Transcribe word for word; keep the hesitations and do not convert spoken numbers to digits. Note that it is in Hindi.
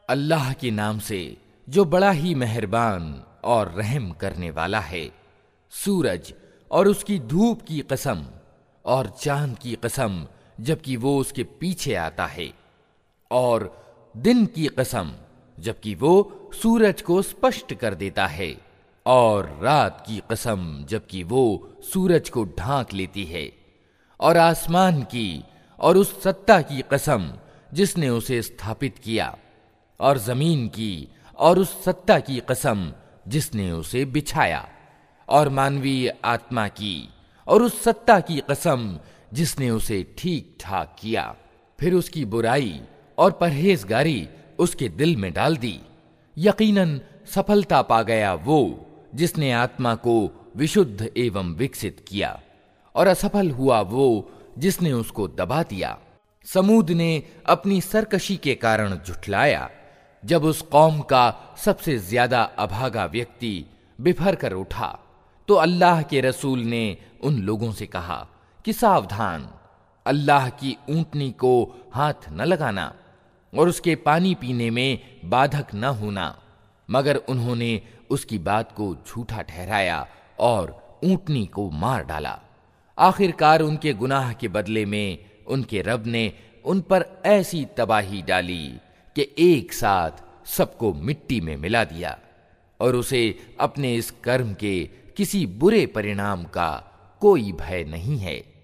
अल्लाह के नाम से जो बड़ा ही मेहरबान और रहम करने वाला है। सूरज और उसकी धूप की कसम और चांद की कसम जबकि वो उसके पीछे आता है, और दिन की कसम जबकि वो सूरज को स्पष्ट कर देता है, और रात की कसम जबकि वो सूरज को ढांक लेती है, और आसमान की और उस सत्ता की कसम जिसने उसे स्थापित किया, और जमीन की और उस सत्ता की कसम जिसने उसे बिछाया, और मानवीय आत्मा की और उस सत्ता की कसम जिसने उसे ठीक ठाक किया। फिर उसकी बुराई और परहेजगारी उसके दिल में डाल दी। यकीनन सफलता पा गया वो जिसने आत्मा को विशुद्ध एवं विकसित किया, और असफल हुआ वो जिसने उसको दबा दिया। समूद ने अपनी सरकशी के कारण झुठलाया जब उस कौम का सबसे ज्यादा अभागा व्यक्ति बिफर कर उठा, तो अल्लाह के रसूल ने उन लोगों से कहा कि सावधान, अल्लाह की ऊंटनी को हाथ न लगाना और उसके पानी पीने में बाधक न होना। मगर उन्होंने उसकी बात को झूठा ठहराया और ऊंटनी को मार डाला। आखिरकार उनके गुनाह के बदले में उनके रब ने उन पर ऐसी तबाही डाली कि एक साथ सबको मिट्टी में मिला दिया, और उसे अपने इस कर्म के किसी बुरे परिणाम का कोई भय नहीं है।